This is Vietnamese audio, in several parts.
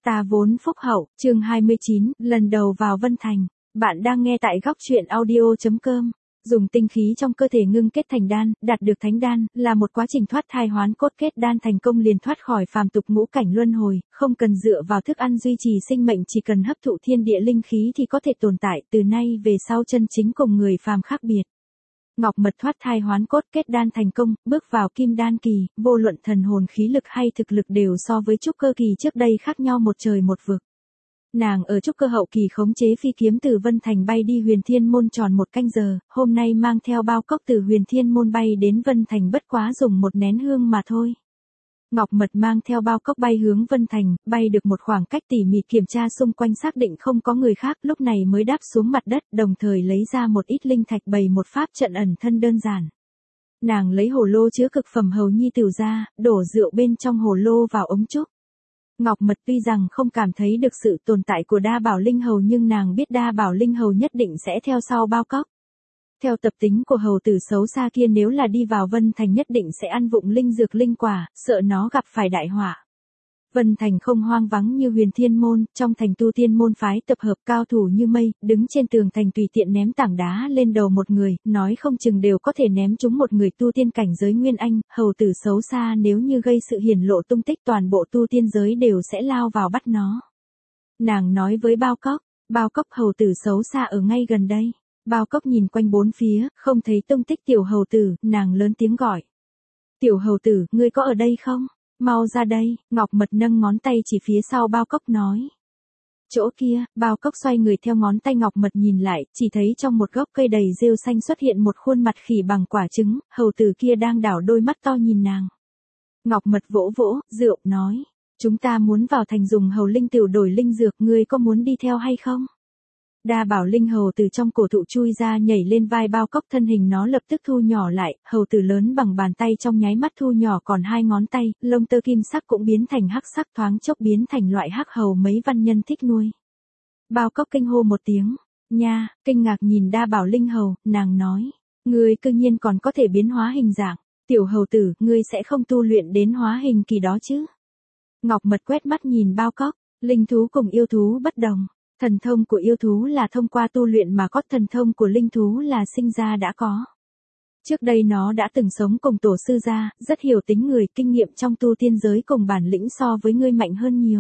Ta vốn phúc hậu, chương 29, lần đầu vào Vân Thành. Bạn đang nghe tại góc truyện audio.com. Dùng tinh khí trong cơ thể ngưng kết thành đan, đạt được thánh đan, là một quá trình thoát thai hoán cốt, kết đan thành công liền thoát khỏi phàm tục ngũ cảnh luân hồi, không cần dựa vào thức ăn duy trì sinh mệnh, chỉ cần hấp thụ thiên địa linh khí thì có thể tồn tại, từ nay về sau chân chính cùng người phàm khác biệt. Ngọc Mật thoát thai hoán cốt, kết đan thành công, bước vào kim đan kỳ, vô luận thần hồn khí lực hay thực lực đều so với trúc cơ kỳ trước đây khác nhau một trời một vực. Nàng ở trúc cơ hậu kỳ khống chế phi kiếm từ Vân Thành bay đi Huyền Thiên Môn tròn 1 canh giờ, hôm nay mang theo bao cốc từ Huyền Thiên Môn bay đến Vân Thành bất quá dùng 1 nén hương mà thôi. Ngọc Mật mang theo bao cốc bay hướng Vân Thành, bay được một khoảng cách tỉ mỉ kiểm tra xung quanh xác định không có người khác, lúc này mới đáp xuống mặt đất, đồng thời lấy ra một ít linh thạch bày một pháp trận ẩn thân đơn giản. Nàng lấy hồ lô chứa cực phẩm hầu nhi tửu ra, đổ rượu bên trong hồ lô vào ống trúc. Ngọc Mật tuy rằng không cảm thấy được sự tồn tại của đa bảo linh hầu nhưng nàng biết đa bảo linh hầu nhất định sẽ theo sau bao cốc. Theo tập tính của hầu tử xấu xa kia, nếu là đi vào Vân Thành nhất định sẽ ăn vụng linh dược linh quả, sợ nó gặp phải đại họa. Vân Thành không hoang vắng như Huyền Thiên Môn, trong thành tu tiên môn phái tập hợp cao thủ như mây, đứng trên tường thành tùy tiện ném tảng đá lên đầu một người, nói không chừng đều có thể ném trúng một người tu tiên cảnh giới nguyên anh. Hầu tử xấu xa nếu như gây sự hiển lộ tung tích, toàn bộ tu tiên giới đều sẽ lao vào bắt nó. Nàng nói với bao cốc hầu tử xấu xa ở ngay gần đây. Bao cốc nhìn quanh bốn phía, không thấy tung tích tiểu hầu tử, nàng lớn tiếng gọi. Tiểu hầu tử, ngươi có ở đây không? Mau ra đây. Ngọc Mật nâng ngón tay chỉ phía sau bao cốc nói. Chỗ kia. Bao cốc xoay người theo ngón tay Ngọc Mật nhìn lại, chỉ thấy trong một gốc cây đầy rêu xanh xuất hiện một khuôn mặt khỉ bằng quả trứng, hầu tử kia đang đảo đôi mắt to nhìn nàng. Ngọc Mật vỗ vỗ rượu, nói. Chúng ta muốn vào thành dùng hầu linh tửu đổi linh dược, ngươi có muốn đi theo hay không? Đa bảo linh hầu từ trong cổ thụ chui ra, nhảy lên vai bao cốc, thân hình nó lập tức thu nhỏ lại, hầu tử lớn bằng bàn tay trong nháy mắt thu nhỏ còn 2 ngón tay, lông tơ kim sắc cũng biến thành hắc sắc, thoáng chốc biến thành loại hắc hầu mấy văn nhân thích nuôi. Bao cốc kinh hô một tiếng, nha, kinh ngạc nhìn đa bảo linh hầu, nàng nói, ngươi cư nhiên còn có thể biến hóa hình dạng, tiểu hầu tử, ngươi sẽ không tu luyện đến hóa hình kỳ đó chứ? Ngọc Mật quét mắt nhìn bao cốc, linh thú cùng yêu thú bất đồng. Thần thông của yêu thú là thông qua tu luyện mà có, thần thông của linh thú là sinh ra đã có. Trước đây nó đã từng sống cùng tổ sư gia, rất hiểu tính người, kinh nghiệm trong tu tiên giới cùng bản lĩnh so với ngươi mạnh hơn nhiều.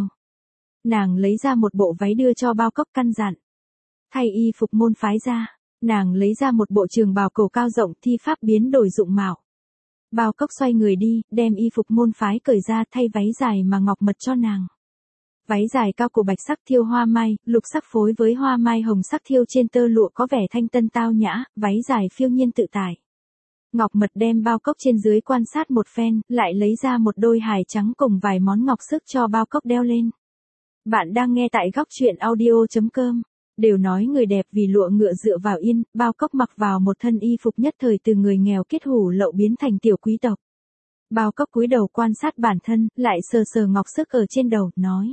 Nàng lấy ra một bộ váy đưa cho bao cốc, căn dặn. Thay y phục môn phái ra, nàng lấy ra một bộ trường bào cổ cao rộng, thi pháp biến đổi dụng mạo. Bao cốc xoay người đi, đem y phục môn phái cởi ra, thay váy dài mà Ngọc Mật cho nàng. Váy dài cao cổ bạch sắc thiêu hoa mai, lục sắc phối với hoa mai hồng sắc thiêu trên tơ lụa, có vẻ thanh tân tao nhã, váy dài phiêu nhiên tự tại. Ngọc Mật đem bao cốc trên dưới quan sát một phen, lại lấy ra một đôi hài trắng cùng vài món ngọc sức cho bao cốc đeo lên. Bạn đang nghe tại góc truyện audio.com. Đều nói người đẹp vì lụa ngựa dựa vào yên, bao cốc mặc vào một thân y phục nhất thời từ người nghèo kết hủ lậu biến thành tiểu quý tộc. Bao cốc cúi đầu quan sát bản thân, lại sờ sờ ngọc sức ở trên đầu, nói.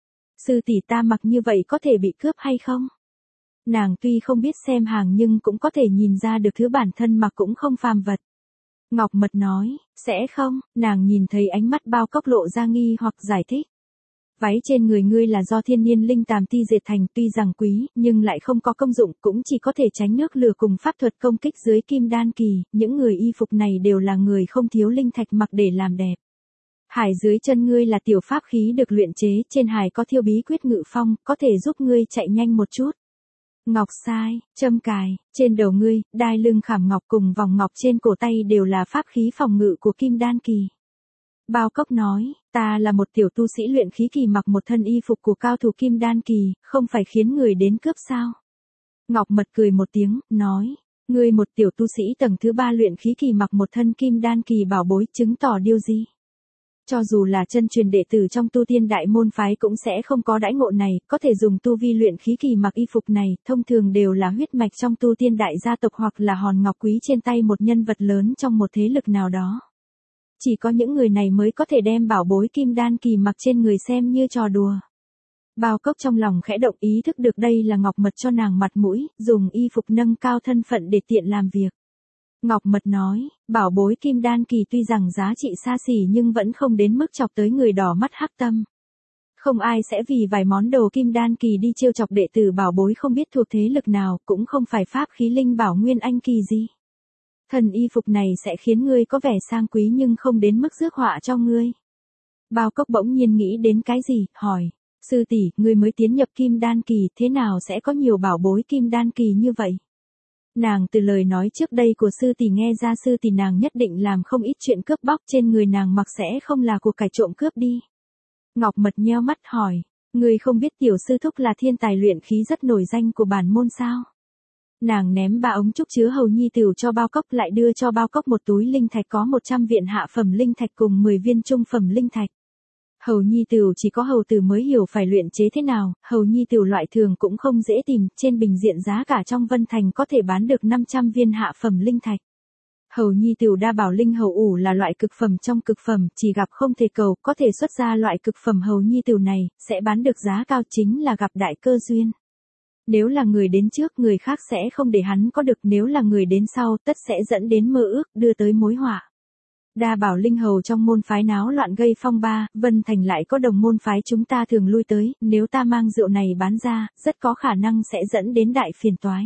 Sư tỷ, ta mặc như vậy có thể bị cướp hay không? Nàng tuy không biết xem hàng nhưng cũng có thể nhìn ra được thứ bản thân mặc cũng không phàm vật. Ngọc Mật nói, sẽ không, nàng nhìn thấy ánh mắt bao cốc lộ ra nghi hoặc, giải thích. Váy trên người ngươi là do thiên niên linh tàm ti dệt thành, tuy rằng quý, nhưng lại không có công dụng, cũng chỉ có thể tránh nước lửa cùng pháp thuật công kích dưới kim đan kỳ, những người y phục này đều là người không thiếu linh thạch mặc để làm đẹp. Hải dưới chân ngươi là tiểu pháp khí được luyện chế, trên hải có thiêu bí quyết ngự phong, có thể giúp ngươi chạy nhanh một chút. Ngọc sai, châm cài, trên đầu ngươi, đai lưng khảm ngọc cùng vòng ngọc trên cổ tay đều là pháp khí phòng ngự của kim đan kỳ. Bao cốc nói, ta là một tiểu tu sĩ luyện khí kỳ mặc một thân y phục của cao thủ kim đan kỳ, không phải khiến người đến cướp sao? Ngọc Mật cười một tiếng, nói, ngươi một tiểu tu sĩ tầng thứ 3 luyện khí kỳ mặc một thân kim đan kỳ bảo bối, chứng tỏ điều gì? Cho dù là chân truyền đệ tử trong tu tiên đại môn phái cũng sẽ không có đãi ngộ này, có thể dùng tu vi luyện khí kỳ mặc y phục này, thông thường đều là huyết mạch trong tu tiên đại gia tộc hoặc là hòn ngọc quý trên tay một nhân vật lớn trong một thế lực nào đó. Chỉ có những người này mới có thể đem bảo bối kim đan kỳ mặc trên người xem như trò đùa. Bao cốc trong lòng khẽ động, ý thức được đây là Ngọc Mật cho nàng mặt mũi, dùng y phục nâng cao thân phận để tiện làm việc. Ngọc Mật nói, bảo bối kim đan kỳ tuy rằng giá trị xa xỉ nhưng vẫn không đến mức chọc tới người đỏ mắt hắc tâm. Không ai sẽ vì vài món đồ kim đan kỳ đi trêu chọc đệ tử bảo bối không biết thuộc thế lực nào, cũng không phải pháp khí linh bảo nguyên anh kỳ gì. Thần y phục này sẽ khiến ngươi có vẻ sang quý nhưng không đến mức rước họa cho ngươi. Bao Cốc bỗng nhiên nghĩ đến cái gì, hỏi. Sư tỷ, ngươi mới tiến nhập kim đan kỳ, thế nào sẽ có nhiều bảo bối kim đan kỳ như vậy? Nàng từ lời nói trước đây của sư tỷ nghe ra sư tỷ nàng nhất định làm không ít chuyện cướp bóc, trên người nàng mặc sẽ không là của cải trộm cướp đi. Ngọc Mật nheo mắt hỏi, ngươi không biết tiểu sư thúc là thiên tài luyện khí rất nổi danh của bản môn sao? Nàng ném 3 ống trúc chứa hầu nhi tửu cho Bao Cốc, lại đưa cho Bao Cốc một túi linh thạch có 100 viện hạ phẩm linh thạch cùng 10 viên trung phẩm linh thạch. Hầu nhi tửu chỉ có hầu tử mới hiểu phải luyện chế thế nào, hầu nhi tửu loại thường cũng không dễ tìm, trên bình diện giá cả trong Vân Thành có thể bán được 500 viên hạ phẩm linh thạch. Hầu nhi tửu đa bảo linh hầu ủ là loại cực phẩm trong cực phẩm, chỉ gặp không thể cầu, có thể xuất ra loại cực phẩm hầu nhi tửu này, sẽ bán được giá cao, chính là gặp đại cơ duyên. Nếu là người đến trước, người khác sẽ không để hắn có được, nếu là người đến sau, tất sẽ dẫn đến mơ ước, đưa tới mối họa. Đa bảo linh hầu trong môn phái náo loạn gây phong ba, Vân Thành lại có đồng môn phái chúng ta thường lui tới, nếu ta mang rượu này bán ra, rất có khả năng sẽ dẫn đến đại phiền toái.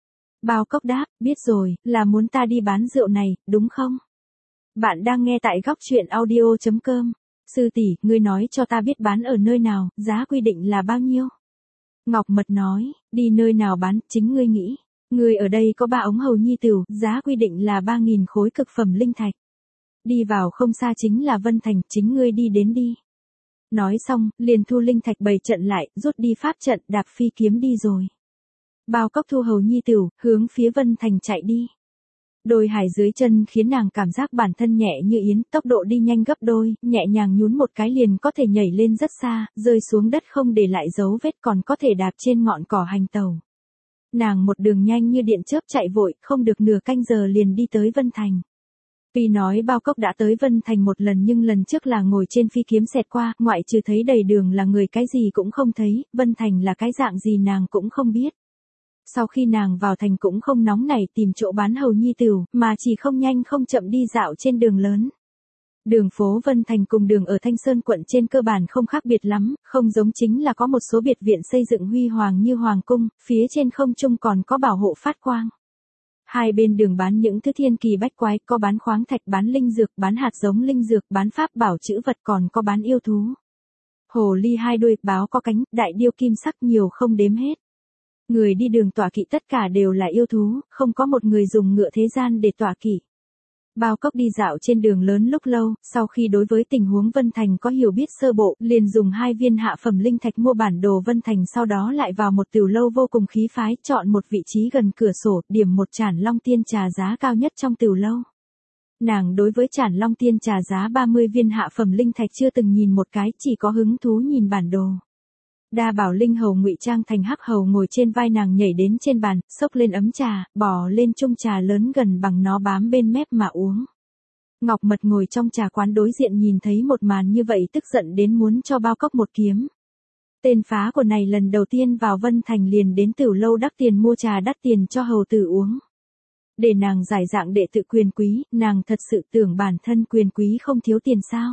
Bao Cốc đáp, biết rồi, là muốn ta đi bán rượu này, đúng không? Bạn đang nghe tại góc truyện audio.com. Sư tỷ, ngươi nói cho ta biết bán ở nơi nào, giá quy định là bao nhiêu? Ngọc Mật nói, đi nơi nào bán, chính ngươi nghĩ. Ngươi ở đây có 3 ống hầu nhi tửu, giá quy định là 3.000 khối cực phẩm linh thạch. Đi vào không xa chính là Vân Thành, chính ngươi đi đến đi. Nói xong, liền thu linh thạch bày trận lại, rút đi pháp trận, đạp phi kiếm đi rồi. Bao Cốc thu hầu nhi tửu, hướng phía Vân Thành chạy đi. Đôi hải dưới chân khiến nàng cảm giác bản thân nhẹ như yến, tốc độ đi nhanh gấp đôi, nhẹ nhàng nhún một cái liền có thể nhảy lên rất xa, rơi xuống đất không để lại dấu vết, còn có thể đạp trên ngọn cỏ hành tàu. Nàng một đường nhanh như điện chớp chạy vội, không được nửa canh giờ liền đi tới Vân Thành. Tuy nói Bao Cốc đã tới Vân Thành một lần nhưng lần trước là ngồi trên phi kiếm xẹt qua, ngoại trừ thấy đầy đường là người cái gì cũng không thấy, Vân Thành là cái dạng gì nàng cũng không biết. Sau khi nàng vào thành cũng không nóng nảy tìm chỗ bán hầu nhi tửu, mà chỉ không nhanh không chậm đi dạo trên đường lớn. Đường phố Vân Thành cùng đường ở Thanh Sơn quận trên cơ bản không khác biệt lắm, không giống chính là có một số biệt viện xây dựng huy hoàng như hoàng cung, phía trên không trung còn có bảo hộ phát quang. Hai bên đường bán những thứ thiên kỳ bách quái, có bán khoáng thạch, bán linh dược, bán hạt giống linh dược, bán pháp bảo chữ vật, còn có bán yêu thú. Hồ ly 2 đuôi, báo có cánh, đại điêu kim sắc nhiều không đếm hết. Người đi đường tọa kỵ tất cả đều là yêu thú, không có một người dùng ngựa thế gian để tọa kỵ. Bao Cốc đi dạo trên đường lớn lúc lâu, sau khi đối với tình huống Vân Thành có hiểu biết sơ bộ, liền dùng 2 viên hạ phẩm linh thạch mua bản đồ Vân Thành, sau đó lại vào một tiểu lâu vô cùng khí phái, chọn một vị trí gần cửa sổ, điểm một chản long tiên trà giá cao nhất trong tiểu lâu. Nàng đối với chản long tiên trà giá 30 viên hạ phẩm linh thạch chưa từng nhìn một cái, chỉ có hứng thú nhìn bản đồ. Đa bảo linh hầu ngụy trang thành hắc hầu ngồi trên vai nàng, nhảy đến trên bàn, xốc lên ấm trà, bỏ lên chung trà lớn gần bằng nó bám bên mép mà uống. Ngọc Mật ngồi trong trà quán đối diện nhìn thấy một màn như vậy tức giận đến muốn cho Bao Cốc một kiếm. Tên phá của này lần đầu tiên vào Vân Thành liền đến tiểu lâu đắt tiền mua trà đắt tiền cho hầu tử uống. Để nàng giải dạng đệ tự quyền quý, nàng thật sự tưởng bản thân quyền quý không thiếu tiền sao?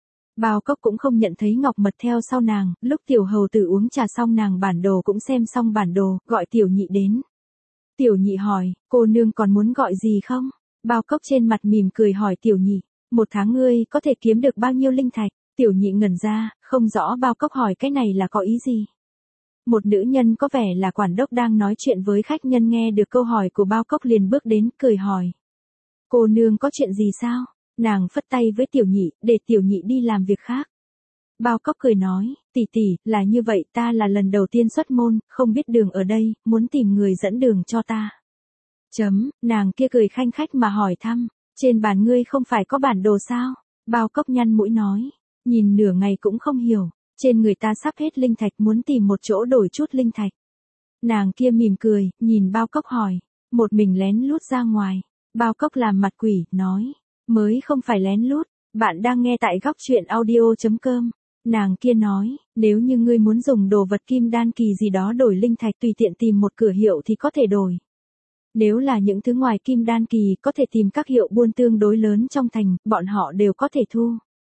Bao Cốc cũng không nhận thấy Ngọc Mật theo sau nàng, lúc tiểu hầu tử uống trà xong nàng bản đồ cũng xem xong bản đồ, gọi tiểu nhị đến. Tiểu nhị hỏi, cô nương còn muốn gọi gì không? Bao Cốc trên mặt mỉm cười hỏi tiểu nhị, 1 tháng ngươi có thể kiếm được bao nhiêu linh thạch? Tiểu nhị ngẩn ra, không rõ Bao Cốc hỏi cái này là có ý gì. Một nữ nhân có vẻ là quản đốc đang nói chuyện với khách nhân nghe được câu hỏi của Bao Cốc liền bước đến, cười hỏi. Cô nương có chuyện gì sao? Nàng phất tay với tiểu nhị, để tiểu nhị đi làm việc khác. Bao Cốc cười nói, tỷ tỷ, là như vậy, ta là lần đầu tiên xuất môn, không biết đường ở đây, muốn tìm người dẫn đường cho ta. Nàng kia cười khanh khách mà hỏi thăm, trên bàn ngươi không phải có bản đồ sao? Bao Cốc nhăn mũi nói, nhìn nửa ngày cũng không hiểu, trên người ta sắp hết linh thạch, muốn tìm một chỗ đổi chút linh thạch. Nàng kia mỉm cười, nhìn Bao Cốc hỏi, một mình lén lút ra ngoài. Bao Cốc làm mặt quỷ, nói, mới không phải lén lút, bạn đang nghe tại góc truyện audio.com. Nàng kia nói, nếu như ngươi muốn dùng đồ vật kim đan kỳ gì đó đổi linh thạch tùy tiện tìm một cửa hiệu thì có thể đổi. Nếu là những thứ ngoài kim đan kỳ có thể tìm các hiệu buôn tương đối lớn trong thành, bọn họ đều có thể thu.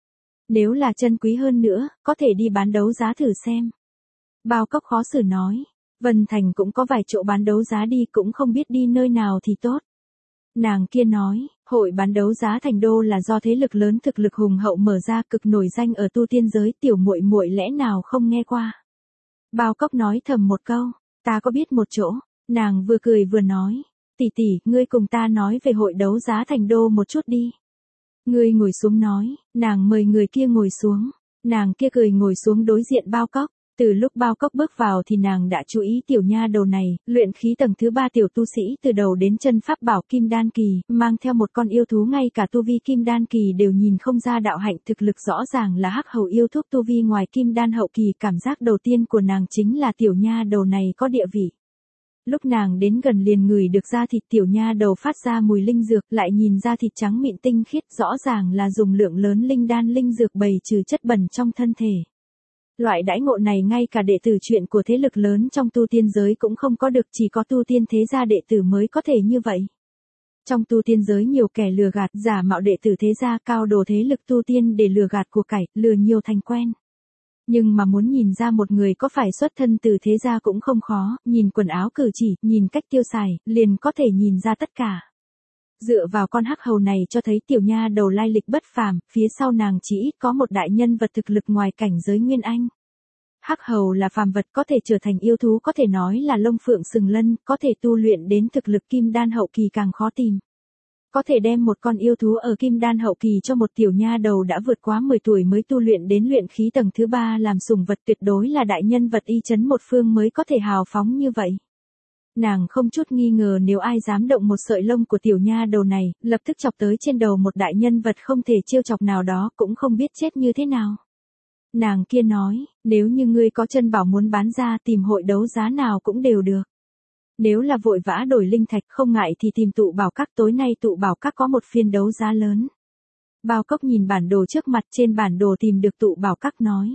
Nếu là chân quý hơn nữa, có thể đi bán đấu giá thử xem. Bao Cốc khó xử nói. Vân Thành cũng có vài chỗ bán đấu giá đi, cũng không biết đi nơi nào thì tốt. Nàng kia nói, hội bán đấu giá Thành Đô là do thế lực lớn thực lực hùng hậu mở ra, cực nổi danh ở tu tiên giới, tiểu muội muội lẽ nào không nghe qua. Bao Cốc nói thầm một câu, ta có biết một chỗ. Nàng vừa cười vừa nói, tỷ tỷ, ngươi cùng ta nói về hội đấu giá Thành Đô một chút đi. Ngươi ngồi xuống nói, nàng mời người kia ngồi xuống. Nàng kia cười ngồi xuống đối diện Bao Cốc. Từ lúc Bao Cốc bước vào thì nàng đã chú ý tiểu nha đầu này, luyện khí tầng thứ 3 tiểu tu sĩ từ đầu đến chân pháp bảo kim đan kỳ, mang theo một con yêu thú, ngay cả tu vi kim đan kỳ đều nhìn không ra đạo hạnh, thực lực rõ ràng là hắc hầu yêu thúc tu vi ngoài kim đan hậu kỳ. Cảm giác đầu tiên của nàng chính là tiểu nha đầu này có địa vị. Lúc nàng đến gần liền ngửi được da thịt tiểu nha đầu phát ra mùi linh dược, lại nhìn da thịt trắng mịn tinh khiết, rõ ràng là dùng lượng lớn linh đan linh dược bày trừ chất bẩn trong thân thể. Loại đãi ngộ này ngay cả đệ tử chuyện của thế lực lớn trong tu tiên giới cũng không có được, chỉ có tu tiên thế gia đệ tử mới có thể như vậy. Trong tu tiên giới nhiều kẻ lừa gạt, giả mạo đệ tử thế gia cao đồ thế lực tu tiên để lừa gạt của cải, lừa nhiều thành quen. Nhưng mà muốn nhìn ra một người có phải xuất thân từ thế gia cũng không khó, nhìn quần áo cử chỉ, nhìn cách tiêu xài, liền có thể nhìn ra tất cả. Dựa vào con hắc hầu này cho thấy tiểu nha đầu lai lịch bất phàm, phía sau nàng chỉ ít có một đại nhân vật thực lực ngoài cảnh giới Nguyên Anh. Hắc hầu là phàm vật, có thể trở thành yêu thú, có thể nói là lông phượng sừng lân, có thể tu luyện đến thực lực kim đan hậu kỳ càng khó tìm. Có thể đem một con yêu thú ở kim đan hậu kỳ cho một tiểu nha đầu đã vượt quá 10 tuổi mới tu luyện đến luyện khí tầng thứ 3 làm sủng vật, tuyệt đối là đại nhân vật y chấn một phương mới có thể hào phóng như vậy. Nàng không chút nghi ngờ nếu ai dám động một sợi lông của tiểu nha đầu này, lập tức chọc tới trên đầu một đại nhân vật không thể trêu chọc nào đó, cũng không biết chết như thế nào. Nàng kia nói, nếu như ngươi có chân bảo muốn bán ra, tìm hội đấu giá nào cũng đều được. Nếu là vội vã đổi linh thạch không ngại thì tìm tụ bảo các, tối nay tụ bảo các có một phiên đấu giá lớn. Bao Cốc nhìn bản đồ trước mặt, trên bản đồ tìm được tụ bảo các nói.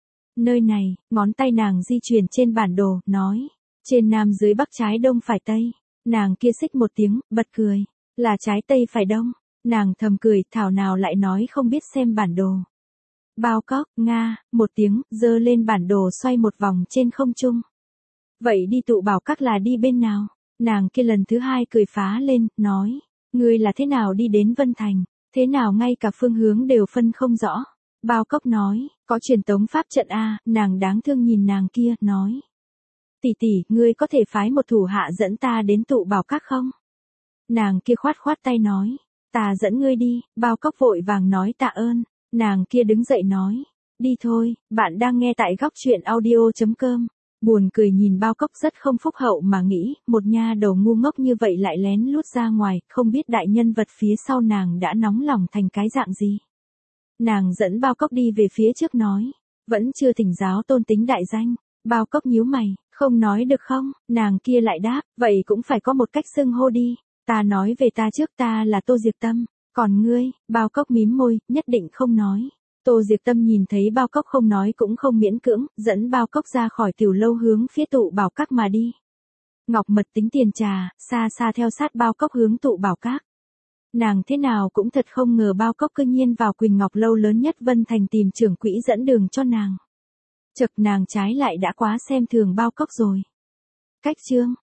Nơi này, ngón tay nàng di chuyển trên bản đồ, nói. Trên nam dưới bắc trái đông phải tây. Nàng kia xích một tiếng, bật cười. Là trái tây phải đông. Nàng thầm cười, thảo nào lại nói không biết xem bản đồ. Bao Cốc, nga, một tiếng, giơ lên bản đồ xoay một vòng trên không trung. Vậy đi tụ bảo các là đi bên nào? Nàng kia lần thứ hai cười phá lên, nói. Ngươi là thế nào đi đến Vân Thành? Thế nào ngay cả phương hướng đều phân không rõ? Bao Cốc nói, có truyền tống pháp trận a. Nàng đáng thương nhìn nàng kia, nói. Tỷ tỷ, ngươi có thể phái một thủ hạ dẫn ta đến tụ bảo các không? Nàng kia khoát khoát tay nói. Ta dẫn ngươi đi. Bao Cốc vội vàng nói tạ ơn. Nàng kia đứng dậy nói. Đi thôi, bạn đang nghe tại góc truyện audio.com. Buồn cười nhìn Bao Cốc rất không phúc hậu mà nghĩ, một nha đầu ngu ngốc như vậy lại lén lút ra ngoài, không biết đại nhân vật phía sau nàng đã nóng lòng thành cái dạng gì. Nàng dẫn Bao Cốc đi về phía trước nói, vẫn chưa thỉnh giáo tôn tính đại danh. Bao Cốc nhíu mày, không nói được không? Nàng kia lại đáp, vậy cũng phải có một cách xưng hô đi. Ta nói về ta trước, ta là Tô Diệp Tâm, còn ngươi? Bao Cốc mím môi, nhất định không nói. Tô Diệp Tâm nhìn thấy Bao Cốc không nói cũng không miễn cưỡng, dẫn Bao Cốc ra khỏi tiểu lâu hướng phía tụ bảo các mà đi. Ngọc Mật tính tiền trà, xa xa theo sát Bao Cốc hướng tụ bảo các. Nàng thế nào cũng thật không ngờ Bao Cốc cư nhiên vào Quỳnh Ngọc lâu lớn nhất Vân Thành tìm trưởng quỹ dẫn đường cho nàng. Chật, nàng trái lại đã quá xem thường Bao Cốc rồi. Cách chương